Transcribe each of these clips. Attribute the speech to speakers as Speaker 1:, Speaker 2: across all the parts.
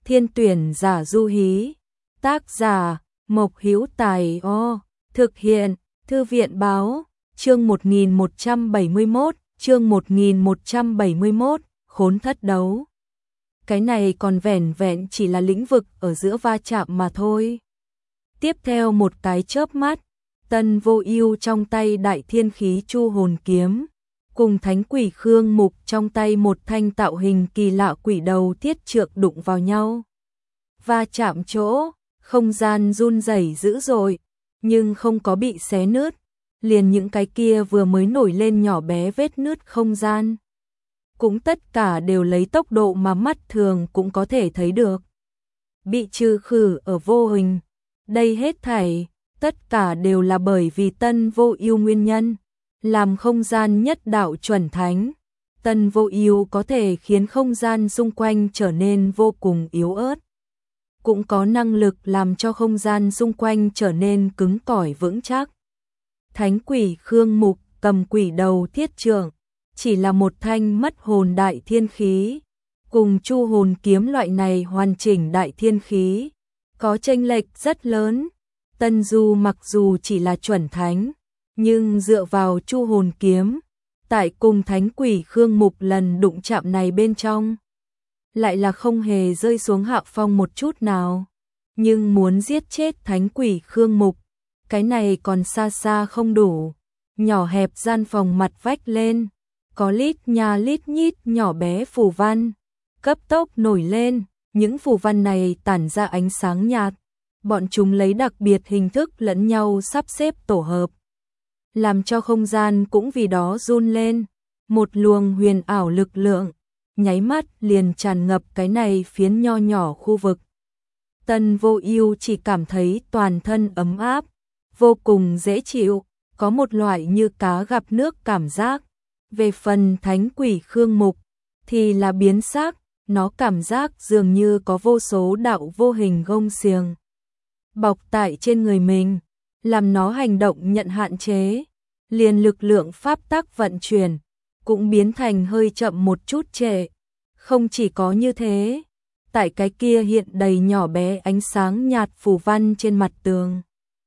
Speaker 1: Thiên tuyển giả du hí. Tác giả Mộc Hữu Tài. Thực hiện Thư viện báo. Chương 1171, chương 1171, khốn thất đấu. Cái này còn vẻn vẹn chỉ là lĩnh vực ở giữa va chạm mà thôi. Tiếp theo một cái chớp mắt, Tân Vô Ưu trong tay Đại Thiên Khí Chu Hồn Kiếm, cùng Thánh Quỷ Khương Mục trong tay một thanh tạo hình kỳ lạ quỷ đầu thiết trượng đụng vào nhau. Va chạm chỗ, không gian run rẩy dữ dội, nhưng không có bị xé nứt, liền những cái kia vừa mới nổi lên nhỏ bé vết nứt không gian, cũng tất cả đều lấy tốc độ mà mắt thường cũng có thể thấy được, bị trừ khử ở vô hình. Đây hết thảy, tất cả đều là bởi vì Tân Vô Ưu nguyên nhân, làm không gian nhất đạo chuẩn thánh. Tân Vô Ưu có thể khiến không gian xung quanh trở nên vô cùng yếu ớt, cũng có năng lực làm cho không gian xung quanh trở nên cứng cỏi vững chắc. Thánh Quỷ Khương Mục cầm quỷ đầu thiết trượng, chỉ là một thanh mất hồn đại thiên khí, cùng Chu Hồn Kiếm loại này hoàn chỉnh đại thiên khí, có chênh lệch rất lớn. Tân Du mặc dù chỉ là chuẩn thánh, nhưng dựa vào Chu Hồn Kiếm, tại cùng Thánh Quỷ Khương Mục lần đụng chạm này bên trong, lại là không hề rơi xuống hạ phong một chút nào. Nhưng muốn giết chết Thánh Quỷ Khương Mục, cái này còn xa xa không đủ. Nhỏ hẹp gian phòng mặt vách lên, có lít nha lít nhít nhỏ bé phù văn, cấp tốc nổi lên, những phù văn này tản ra ánh sáng nhạt, bọn chúng lấy đặc biệt hình thức lẫn nhau sắp xếp tổ hợp, làm cho không gian cũng vì đó run lên, một luồng huyền ảo lực lượng, nháy mắt liền tràn ngập cái này phiến nho nhỏ khu vực. Tân Vô Ưu chỉ cảm thấy toàn thân ấm áp, vô cùng dễ chịu, có một loại như cá gặp nước cảm giác. Về phần Thánh Quỷ Khương Mục thì là biến sắc, nó cảm giác dường như có vô số đạo vô hình gông xiềng bọc tại trên người mình, làm nó hành động nhận hạn chế, liền lực lượng pháp tắc vận chuyển cũng biến thành hơi chậm một chút trệ. Không chỉ có như thế, tại cái kia hiện đầy nhỏ bé ánh sáng nhạt phù văn trên mặt tường,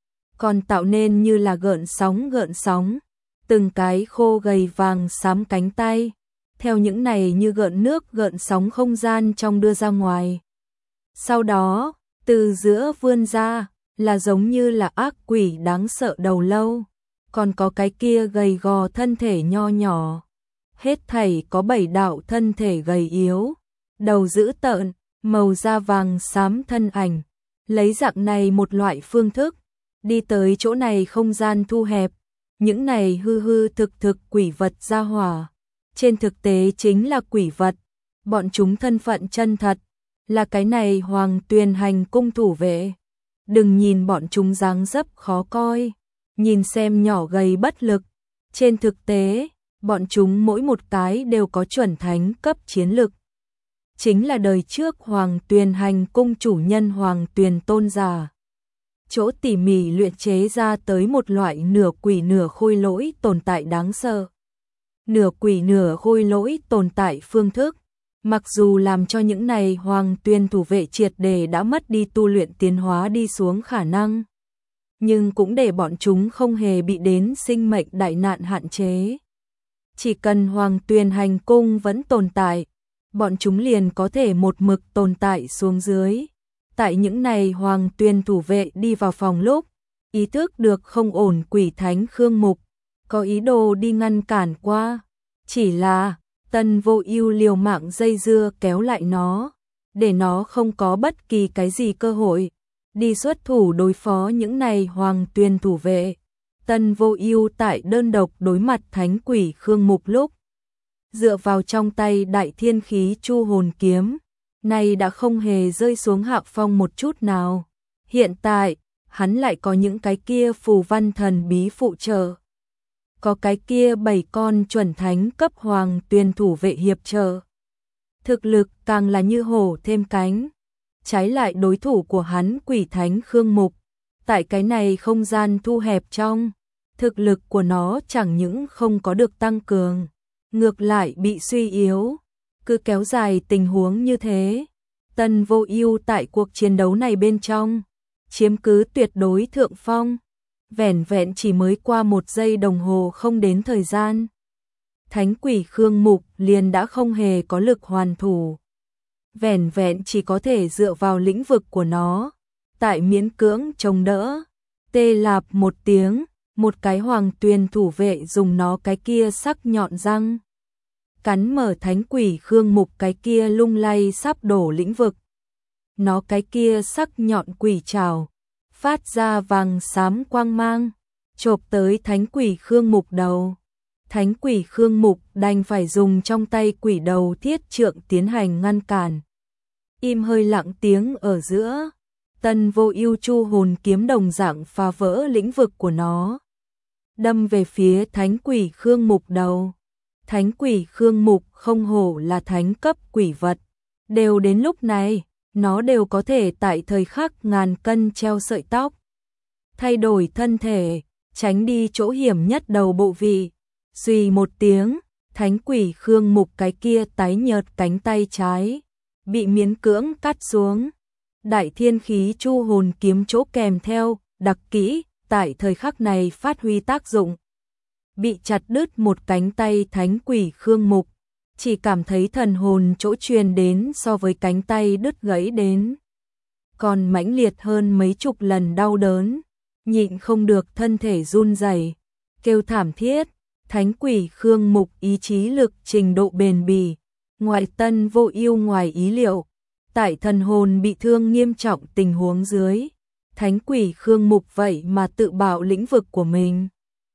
Speaker 1: còn tạo nên như là gợn sóng, từng cái khô gầy vàng xám cánh tay, theo những này như gợn nước gợn sóng không gian trong đưa ra ngoài. Sau đó, từ giữa vươn ra, là giống như là ác quỷ đáng sợ đầu lâu, còn có cái kia gầy gò thân thể nho nhỏ. Hết thảy có 7 đạo thân thể gầy yếu, đầu dữ tợn, màu da vàng xám thân ảnh, lấy dạng này một loại phương thức, đi tới chỗ này không gian thu hẹp, những này hư hư thực quỷ vật ra hỏa, trên thực tế chính là quỷ vật, bọn chúng thân phận chân thật, là cái này Hoàng Tuyền Hành cung thủ vệ. Đừng nhìn bọn chúng dáng dấp khó coi, nhìn xem nhỏ gầy bất lực, trên thực tế, bọn chúng mỗi một cái đều có chuẩn thánh cấp chiến lực. Chính là đời trước Hoàng Tuyền Hành cung chủ nhân Hoàng Tuyền Tôn giả. Chỗ tỉ mỉ luyện chế ra tới một loại nửa quỷ nửa khôi lỗi tồn tại đáng sợ. Nửa quỷ nửa khôi lỗi tồn tại phương thức, mặc dù làm cho những này Hoàng Tuyền thủ vệ triệt để đã mất đi tu luyện tiến hóa đi xuống khả năng, nhưng cũng để bọn chúng không hề bị đến sinh mệnh đại nạn hạn chế. Chỉ cần Hoàng Tuyền Hành cung vẫn tồn tại, bọn chúng liền có thể một mực tồn tại xuống dưới. Tại những này Hoàng Tuyền thủ vệ đi vào phòng lúc, ý thức được không ổn quỷ thánh Khương Mục, có ý đồ đi ngăn cản qua. Chỉ là, Tân Vô Ưu liều mạng dây dưa kéo lại nó, để nó không có bất kỳ cái gì cơ hội đi xuất thủ đối phó những này Hoàng Tuyền thủ vệ. Tân Vô Ưu tại đơn độc đối mặt Thánh Quỷ Khương Mục lúc, dựa vào trong tay Đại Thiên Khí Chu Hồn Kiếm, này đã không hề rơi xuống hạ phong một chút nào. Hiện tại, hắn lại có những cái kia phù văn thần bí phụ trợ, có cái kia 7 con chuẩn thánh cấp Hoàng Tuyền thủ vệ hiệp trợ. Thực lực càng là như hổ thêm cánh. Trái lại đối thủ của hắn quỷ thánh Khương Mục, tại cái này không gian thu hẹp trong, thực lực của nó chẳng những không có được tăng cường, ngược lại bị suy yếu. Cứ kéo dài tình huống như thế, Tân Vô Ưu tại cuộc chiến đấu này bên trong chiếm cứ tuyệt đối thượng phong. Vẻn vẹn chỉ mới qua 1 giây đồng hồ không đến thời gian, Thánh Quỷ Khương Mục liền đã không hề có lực hoàn thủ. Vẻn vẹn chỉ có thể dựa vào lĩnh vực của nó, tại miễn cưỡng chống đỡ. Tê lạp một tiếng, một cái Hoàng Tuyền thủ vệ dùng nó cái kia sắc nhọn răng cắn mở Thánh Quỷ Khương Mục cái kia lung lay sắp đổ lĩnh vực. Nó cái kia sắc nhọn quỷ trảo phát ra vàng xám quang mang, chộp tới Thánh Quỷ Khương Mục đầu. Thánh Quỷ Khương Mục đành phải dùng trong tay quỷ đầu thiết trượng tiến hành ngăn cản. Im hơi lặng tiếng ở giữa, Tân Vô Ưu Chu hồn kiếm đồng dạng phá vỡ lĩnh vực của nó, đâm về phía Thánh Quỷ Khương Mục đầu. Thánh Quỷ Khương Mục không hổ là thánh cấp quỷ vật, đều đến lúc này, nó đều có thể tại thời khắc ngàn cân treo sợi tóc, thay đổi thân thể, tránh đi chỗ hiểm nhất đầu bộ vị. Xuy một tiếng, Thánh Quỷ Khương Mục cái kia tái nhợt cánh tay trái bị miễn cưỡng cắt xuống. Đại Thiên Khí Chu hồn kiếm chỗ kèm theo đặc kỹ tại thời khắc này phát huy tác dụng. Bị chặt đứt một cánh tay Thánh Quỷ Khương Mục, chỉ cảm thấy thần hồn chỗ truyền đến so với cánh tay đứt gãy đến còn mãnh liệt hơn mấy chục lần đau đớn, nhịn không được thân thể run rẩy, kêu thảm thiết. Thánh Quỷ Khương Mục ý chí lực trình độ bền bỉ, ngoại Tân Vô Ưu ngoài ý liệu. Tại thần hồn bị thương nghiêm trọng tình huống dưới, Thánh Quỷ Khương Mục vậy mà tự bạo lĩnh vực của mình.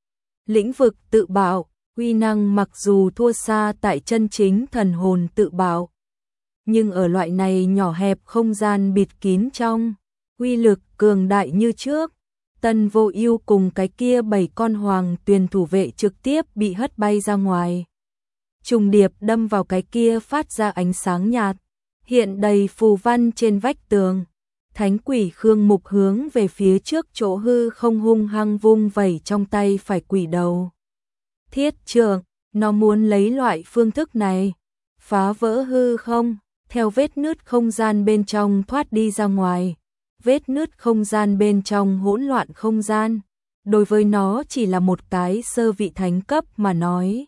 Speaker 1: Lĩnh vực tự bạo, uy năng mặc dù thua xa tại chân chính thần hồn tự bạo, nhưng ở loại này nhỏ hẹp không gian bịt kín trong, uy lực cường đại như trước. Tân Vô Ưu cùng cái kia 7 con Hoàng Tuyền thủ vệ trực tiếp bị hất bay ra ngoài, trùng điệp đâm vào cái kia phát ra ánh sáng nhạt, hiện đầy phù văn trên vách tường. Thánh Quỷ Khương Mục hướng về phía trước chỗ hư không hung hăng vung vẩy trong tay phải quỷ đầu thiết trượng, nó muốn lấy loại phương thức này phá vỡ hư không, theo vết nứt không gian bên trong thoát đi ra ngoài. Vết nứt không gian bên trong hỗn loạn không gian, đối với nó chỉ là một cái sơ vị thánh cấp mà nói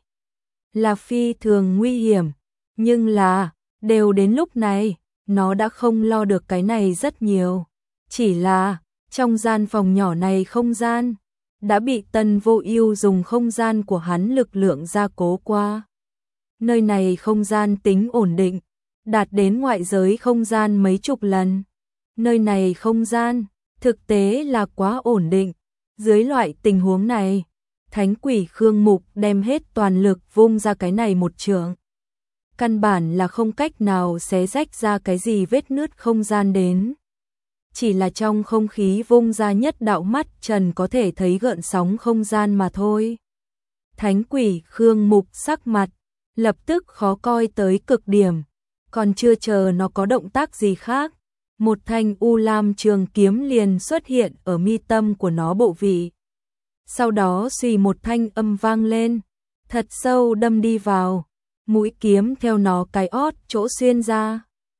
Speaker 1: là phi thường nguy hiểm, nhưng là đều đến lúc này, nó đã không lo được cái này rất nhiều. Chỉ là trong gian phòng nhỏ này không gian đã bị Tân Vô Ưu dùng không gian của hắn lực lượng gia cố qua. Nơi này không gian tính ổn định, đạt đến ngoại giới không gian mấy chục lần. Nơi này không gian thực tế là quá ổn định. Dưới loại tình huống này, Thánh Quỷ Khương Mục đem hết toàn lực vung ra cái này một chưởng, căn bản là không cách nào xé rách ra cái gì vết nứt không gian đến. Chỉ là trong không khí vung ra nhất đạo mắt trần có thể thấy gợn sóng không gian mà thôi. Thánh Quỷ Khương Mục sắc mặt lập tức khó coi tới cực điểm, còn chưa chờ nó có động tác gì khác, một thanh u lam trường kiếm liền xuất hiện ở mi tâm của nó bộ vị. Sau đó xì một thanh âm vang lên, thật sâu đâm đi vào, mũi kiếm theo nó cái ót chỗ xuyên ra.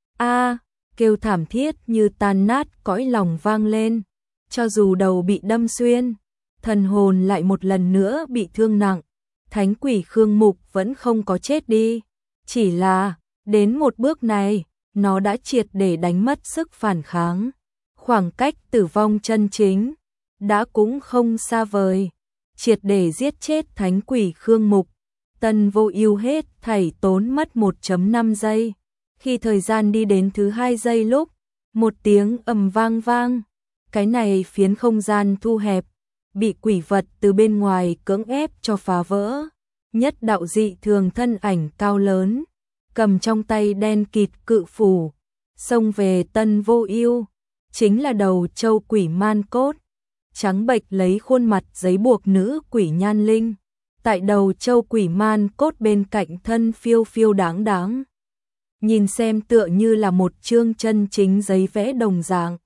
Speaker 1: A, kêu thảm thiết như tan nát cõi lòng vang lên, cho dù đầu bị đâm xuyên, thần hồn lại một lần nữa bị thương nặng. Thánh Quỷ Khương Mục vẫn không có chết đi, chỉ là đến một bước này, nó đã triệt để đánh mất sức phản kháng. Khoảng cách tử vong chân chính đã cũng không xa vời. Triệt để giết chết Thánh Quỷ Khương Mục, Tân Vô Ưu hết thảy tốn mất 1.5 giây. Khi thời gian đi đến thứ 2 giây lúc, một tiếng ầm vang vang, cái này phiến không gian thu hẹp, bị quỷ vật từ bên ngoài cưỡng ép cho phá vỡ. Nhất đạo dị thường thân ảnh cao lớn, cầm trong tay đen kịt cự phủ, xông về Tân Vô Ưu, chính là đầu châu quỷ man cốt, trắng bệch lấy khuôn mặt giấy buộc nữ quỷ Nhan Linh, tại đầu châu quỷ man cốt bên cạnh thân phiêu phiêu đáng đáng. Nhìn xem tựa như là một chương chân chính giấy vẽ đồng dạng.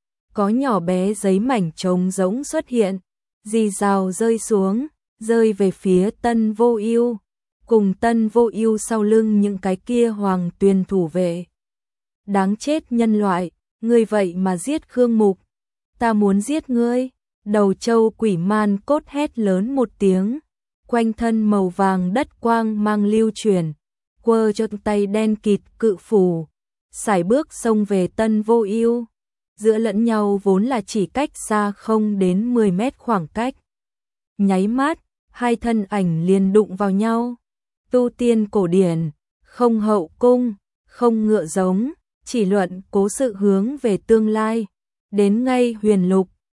Speaker 1: Có nhỏ bé giấy mảnh trống rỗng xuất hiện, rì rào rơi xuống, rơi về phía Tân Vô Ưu, cùng Tân Vô Ưu sau lưng những cái kia Hoàng Tuyền thủ vệ. đáng chết nhân loại, ngươi vậy mà giết Khương Mục. Ta muốn giết ngươi. Đầu trâu quỷ man cốt hét lớn một tiếng, quanh thân màu vàng đất quang mang lưu chuyển, quơ cho tay đen kịt cự phủ, sải bước xông về Tân Vô Ưu. Giữa lẫn nhau vốn là chỉ cách xa không đến 10 mét khoảng cách. Nháy mắt, hai thân ảnh liền đụng vào nhau. Tu tiên cổ điển, không hậu cung, không ngựa giống, chỉ luận cố sự hướng về tương lai. Đến ngay Huyền Lục,